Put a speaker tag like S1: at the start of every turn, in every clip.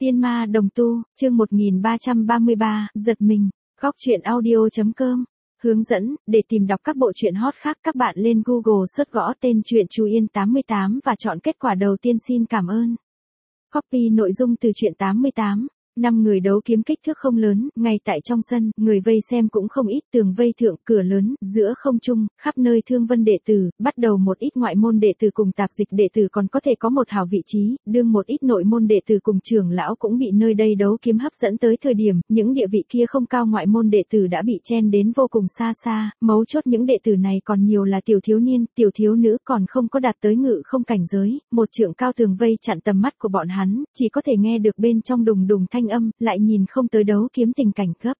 S1: Tiên ma đồng tu, chương 1333, giật mình, góc truyện audio.com. Hướng dẫn, để tìm đọc các bộ truyện hot khác các bạn lên Google search gõ tên truyện Chú Yên 88 và chọn kết quả đầu tiên xin cảm ơn. Copy nội dung từ truyện 88. 5 người đấu kiếm kích thước không lớn, ngay tại trong sân, người vây xem cũng không ít, tường vây thượng, cửa lớn, giữa không trung, khắp nơi thương vân đệ tử, bắt đầu một ít ngoại môn đệ tử cùng tạp dịch đệ tử còn có thể có một hảo vị trí, đương một ít nội môn đệ tử cùng trưởng lão cũng bị nơi đây đấu kiếm hấp dẫn tới thời điểm, những địa vị kia không cao ngoại môn đệ tử đã bị chen đến vô cùng xa xa, mấu chốt những đệ tử này còn nhiều là tiểu thiếu niên, tiểu thiếu nữ còn không có đạt tới ngự không cảnh giới, một trượng cao tường vây chặn tầm mắt của bọn hắn, chỉ có thể nghe được bên trong đùng đùng thanh âm, lại nhìn không tới đấu kiếm tình cảnh cấp.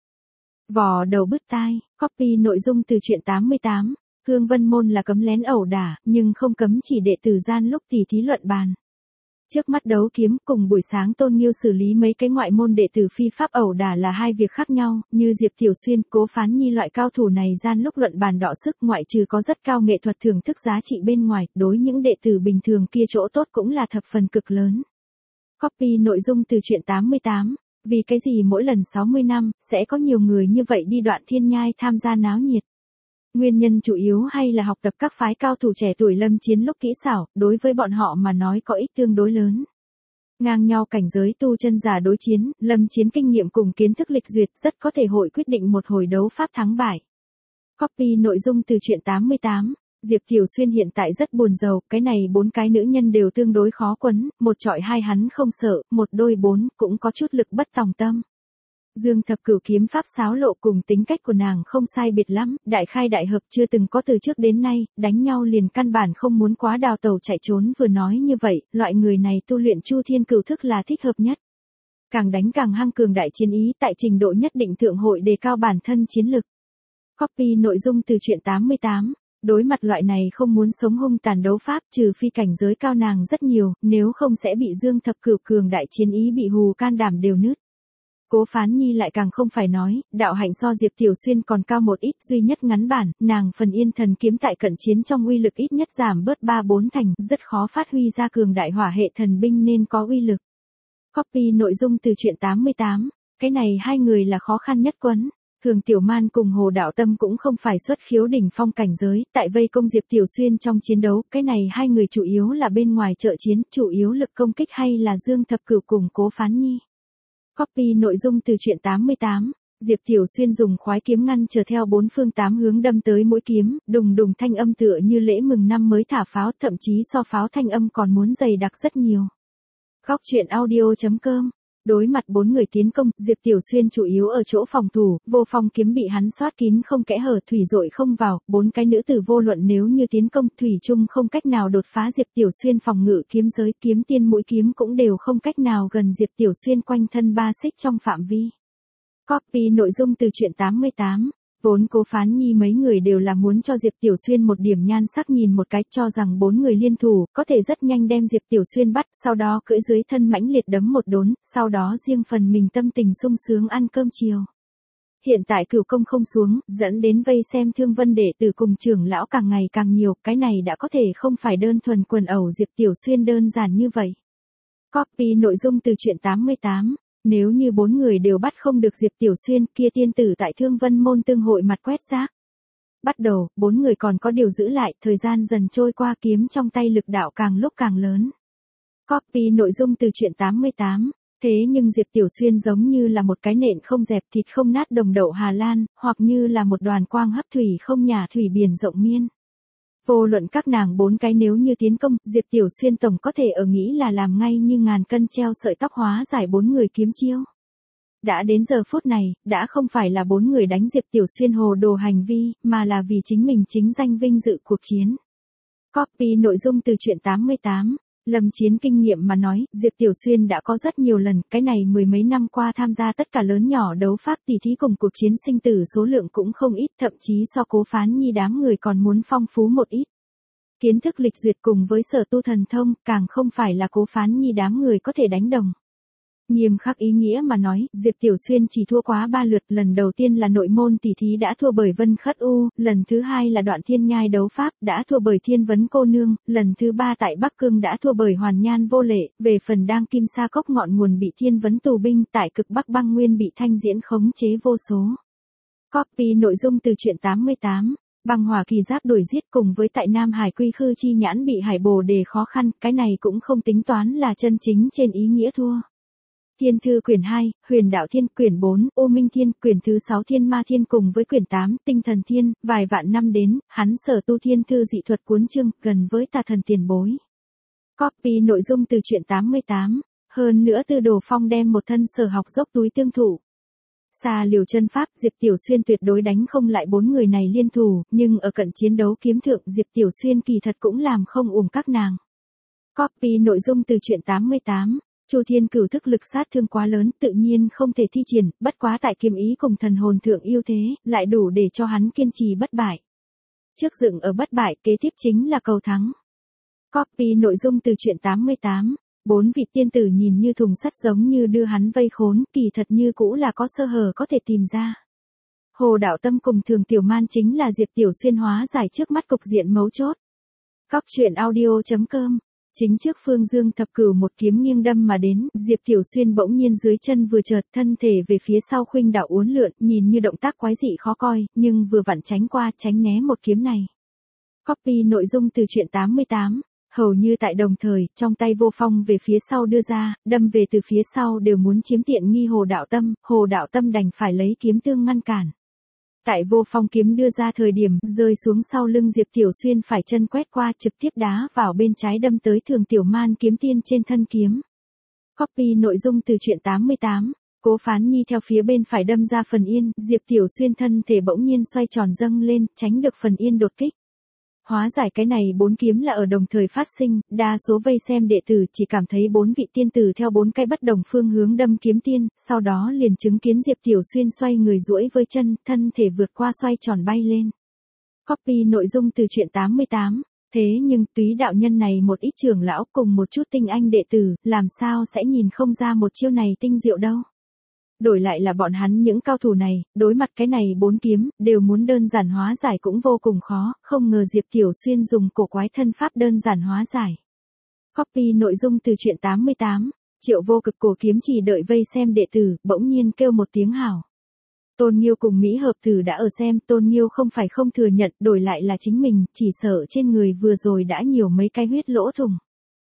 S1: Vò đầu bứt tai, copy nội dung từ truyện 88. Hương Vân Môn là cấm lén ẩu đả, nhưng không cấm chỉ đệ tử gian lúc tỉ thí luận bàn. Trước mắt đấu kiếm cùng buổi sáng Tôn Nghiêu xử lý mấy cái ngoại môn đệ tử phi pháp ẩu đả là hai việc khác nhau, như Diệp Tiểu Xuyên, Cố Phán Nhi loại cao thủ này gian lúc luận bàn đọ sức ngoại trừ có rất cao nghệ thuật thưởng thức giá trị bên ngoài, đối những đệ tử bình thường kia chỗ tốt cũng là thập phần cực lớn. Copy nội dung từ truyện 88. Vì cái gì mỗi lần 60 năm, sẽ có nhiều người như vậy đi Đoạn Thiên Nhai tham gia náo nhiệt? Nguyên nhân chủ yếu hay là học tập các phái cao thủ trẻ tuổi lâm chiến lúc kỹ xảo, đối với bọn họ mà nói có ích tương đối lớn. Ngang nhau cảnh giới tu chân giả đối chiến, lâm chiến kinh nghiệm cùng kiến thức lịch duyệt rất có thể hội quyết định một hồi đấu pháp thắng bại. Copy nội dung từ truyện 88. Diệp Tiểu Xuyên hiện tại rất buồn rầu, cái này 4 cái nữ nhân đều tương đối khó quấn, một chọi hai hắn không sợ, một đôi 4 cũng có chút lực bất tòng tâm. Dương Thập Cửu kiếm pháp xáo lộ cùng tính cách của nàng không sai biệt lắm, đại khai đại hợp chưa từng có từ trước đến nay, đánh nhau liền căn bản không muốn quá đào tẩu chạy trốn vừa nói như vậy, loại người này tu luyện Chu Thiên Cửu thức là thích hợp nhất. Càng đánh càng hăng cường đại chiến ý tại trình độ nhất định thượng hội đề cao bản thân chiến lực. Copy nội dung từ truyện 88. Đối mặt loại này không muốn sống hung tàn đấu pháp trừ phi cảnh giới cao nàng rất nhiều, nếu không sẽ bị Dương Thập Cửu cường đại chiến ý bị hù can đảm đều nứt. Cố Phán Nhi lại càng không phải nói, đạo hạnh so Diệp Tiểu Xuyên còn cao một ít duy nhất ngắn bản, nàng phần Yên Thần kiếm tại cận chiến trong uy lực ít nhất giảm bớt 3-4 thành, rất khó phát huy ra cường đại hỏa hệ thần binh nên có uy lực. Copy nội dung từ truyện 88, cái này hai người là khó khăn nhất quấn. Thường Tiểu Man cùng Hồ Đạo Tâm cũng không phải xuất khiếu đỉnh phong cảnh giới, tại vây công Diệp Tiểu Xuyên trong chiến đấu, cái này hai người chủ yếu là bên ngoài trợ chiến, chủ yếu lực công kích hay là Dương Thập Cửu cùng Cố Phán Nhi. Copy nội dung từ truyện 88. Diệp Tiểu Xuyên dùng khoái kiếm ngăn chờ theo 4 phương 8 hướng đâm tới mũi kiếm, đùng đùng thanh âm tựa như lễ mừng năm mới thả pháo, thậm chí so pháo thanh âm còn muốn dày đặc rất nhiều. Góc truyện audio.com. Đối mặt 4 người tiến công, Diệp Tiểu Xuyên chủ yếu ở chỗ phòng thủ, vô phong kiếm bị hắn soát kín không kẽ hở, thủy dội không vào, 4 cái nữ tử vô luận nếu như tiến công, thủy chung không cách nào đột phá Diệp Tiểu Xuyên phòng ngự kiếm giới, kiếm tiên mũi kiếm cũng đều không cách nào gần Diệp Tiểu Xuyên quanh thân 3 xích trong phạm vi. Copy nội dung từ truyện 88. Vốn Cố Phán Nhi mấy người đều là muốn cho Diệp Tiểu Xuyên một điểm nhan sắc nhìn một cái, cho rằng 4 người liên thủ, có thể rất nhanh đem Diệp Tiểu Xuyên bắt, sau đó cưỡi dưới thân mãnh liệt đấm một đốn, sau đó riêng phần mình tâm tình sung sướng ăn cơm chiều. Hiện tại cửu công không xuống, dẫn đến vây xem thương vân đệ tử cùng trưởng lão càng ngày càng nhiều, cái này đã có thể không phải đơn thuần quần ẩu Diệp Tiểu Xuyên đơn giản như vậy. Copy nội dung từ truyện 88. Nếu như 4 người đều bắt không được Diệp Tiểu Xuyên, kia tiên tử tại Thương Vân Môn tương hội mặt quét rác. Bắt đầu, 4 người còn có điều giữ lại, thời gian dần trôi qua kiếm trong tay lực đạo càng lúc càng lớn. Copy nội dung từ truyện 88. Thế nhưng Diệp Tiểu Xuyên giống như là một cái nện không dẹp thịt không nát đồng đậu Hà Lan, hoặc như là một đoàn quang hấp thủy không nhà thủy biển rộng miên. Vô luận các nàng 4 cái nếu như tiến công, Diệp Tiểu Xuyên tổng có thể ở nghĩ là làm ngay như ngàn cân treo sợi tóc hóa giải 4 người kiếm chiêu. Đã đến giờ phút này, đã không phải là 4 người đánh Diệp Tiểu Xuyên hồ đồ hành vi, mà là vì chính mình chính danh vinh dự cuộc chiến. Copy nội dung từ truyện 88. Lâm chiến kinh nghiệm mà nói, Diệp Tiểu Xuyên đã có rất nhiều lần, cái này mười mấy năm qua tham gia tất cả lớn nhỏ đấu pháp tỉ thí cùng cuộc chiến sinh tử số lượng cũng không ít, thậm chí so Cố Phán Nhi đám người còn muốn phong phú một ít. Kiến thức lịch duyệt cùng với sở tu thần thông, càng không phải là Cố Phán Nhi đám người có thể đánh đồng. Nghiêm khắc ý nghĩa mà nói, Diệp Tiểu Xuyên chỉ thua quá 3 lượt, lần đầu tiên là nội môn tỷ thí đã thua bởi Vân Khất U, lần thứ hai là đoạn thiên nhai đấu pháp đã thua bởi Thiên Vấn cô nương, lần thứ ba tại Bắc Cương đã thua bởi Hoàn Nhan vô lệ, về phần đang Kim Sa Cốc ngọn nguồn bị Thiên Vấn tù binh, tại Cực Bắc băng nguyên bị Thanh Diễn khống chế vô số. Copy nội dung từ truyện 88. Băng hỏa kỳ giáp đuổi giết cùng với tại Nam Hải Quy Khư Chi Nhãn bị Hải Bồ Đề khó khăn, cái này cũng không tính toán là chân chính trên ý nghĩa thua. Thiên thư quyển 2, Huyền Đạo Thiên, quyển 4, Ô Minh Thiên, quyển thứ 6 Thiên Ma Thiên cùng với quyển 8, Tinh Thần Thiên, vài vạn năm đến, hắn sở tu thiên thư dị thuật cuốn chương, gần với tà thần tiền bối. Copy nội dung từ truyện 88. Hơn nữa Tư Đồ Phong đem một thân sở học dốc túi tương thủ. Xa liều chân pháp, Diệp Tiểu Xuyên tuyệt đối đánh không lại 4 người này liên thủ, nhưng ở cận chiến đấu kiếm thượng Diệp Tiểu Xuyên kỳ thật cũng làm không uổng các nàng. Copy nội dung từ truyện 88. Chu Thiên Cửu thức lực sát thương quá lớn, tự nhiên không thể thi triển, bất quá tại kiếm ý cùng thần hồn thượng ưu thế, lại đủ để cho hắn kiên trì bất bại. Trước dựng ở bất bại, kế tiếp chính là cầu thắng. Copy nội dung từ truyện 88. 4 vị tiên tử nhìn như thùng sắt giống như đưa hắn vây khốn, kỳ thật như cũ là có sơ hở có thể tìm ra. Hồ Đạo Tâm cùng Thường Tiểu Man chính là Diệp Tiểu Xuyên hóa giải trước mắt cục diện mấu chốt. Góc truyện audio.com. Chính trước Phương Dương Thập Cửu một kiếm nghiêng đâm mà đến, Diệp Tiểu Xuyên bỗng nhiên dưới chân vừa chợt, thân thể về phía sau khuynh đảo uốn lượn, nhìn như động tác quái dị khó coi, nhưng vừa vặn tránh qua, tránh né một kiếm này. Copy nội dung từ truyện 88. Hầu như tại đồng thời, trong tay Vô Phong về phía sau đưa ra, đâm về từ phía sau đều muốn chiếm tiện nghi Hồ Đạo Tâm đành phải lấy kiếm tương ngăn cản. Tại Vô Phong kiếm đưa ra thời điểm, rơi xuống sau lưng Diệp Tiểu Xuyên phải chân quét qua trực tiếp đá vào bên trái đâm tới Thường Tiểu Man kiếm tiên trên thân kiếm. Copy nội dung từ truyện 88. Cố Phán Nhi theo phía bên phải đâm ra phần yên, Diệp Tiểu Xuyên thân thể bỗng nhiên xoay tròn dâng lên, tránh được phần yên đột kích. Hóa giải cái này 4 kiếm là ở đồng thời phát sinh, đa số vây xem đệ tử chỉ cảm thấy 4 vị tiên tử theo 4 cái bất đồng phương hướng đâm kiếm tiên, sau đó liền chứng kiến Diệp Tiểu Xuyên xoay người duỗi với chân, thân thể vượt qua xoay tròn bay lên. Copy nội dung từ truyện 88. Thế nhưng túy đạo nhân này một ít trưởng lão cùng một chút tinh anh đệ tử, làm sao sẽ nhìn không ra một chiêu này tinh diệu đâu. Đổi lại là bọn hắn những cao thủ này, đối mặt cái này 4 kiếm, đều muốn đơn giản hóa giải cũng vô cùng khó, không ngờ Diệp Tiểu Xuyên dùng cổ quái thân pháp đơn giản hóa giải. Copy nội dung từ truyện 88. Triệu Vô Cực cổ kiếm chỉ đợi vây xem đệ tử, bỗng nhiên kêu một tiếng hảo. Tôn Nghiêu cùng Mỹ Hợp Tử đã ở xem, Tôn Nghiêu không phải không thừa nhận, đổi lại là chính mình, chỉ sợ trên người vừa rồi đã nhiều mấy cái huyết lỗ thủng.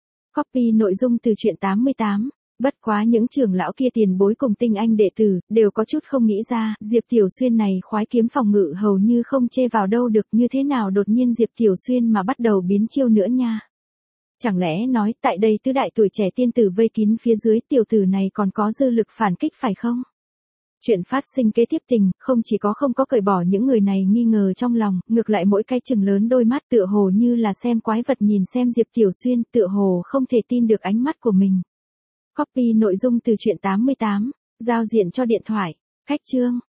S1: Copy nội dung từ truyện 88. Bất quá những trưởng lão kia tiền bối cùng tinh anh đệ tử, đều có chút không nghĩ ra, Diệp Tiểu Xuyên này khoái kiếm phòng ngự hầu như không chê vào đâu được, như thế nào đột nhiên Diệp Tiểu Xuyên mà bắt đầu biến chiêu nữa nha. Chẳng lẽ nói, tại đây tứ đại tuổi trẻ tiên tử vây kín phía dưới tiểu tử này còn có dư lực phản kích phải không? Chuyện phát sinh kế tiếp tình, không chỉ có không có cởi bỏ những người này nghi ngờ trong lòng, ngược lại mỗi cái chừng lớn đôi mắt tựa hồ như là xem quái vật nhìn xem Diệp Tiểu Xuyên, tựa hồ không thể tin được ánh mắt của mình. Copy nội dung từ truyện 88. Giao diện cho điện thoại. Khách chương.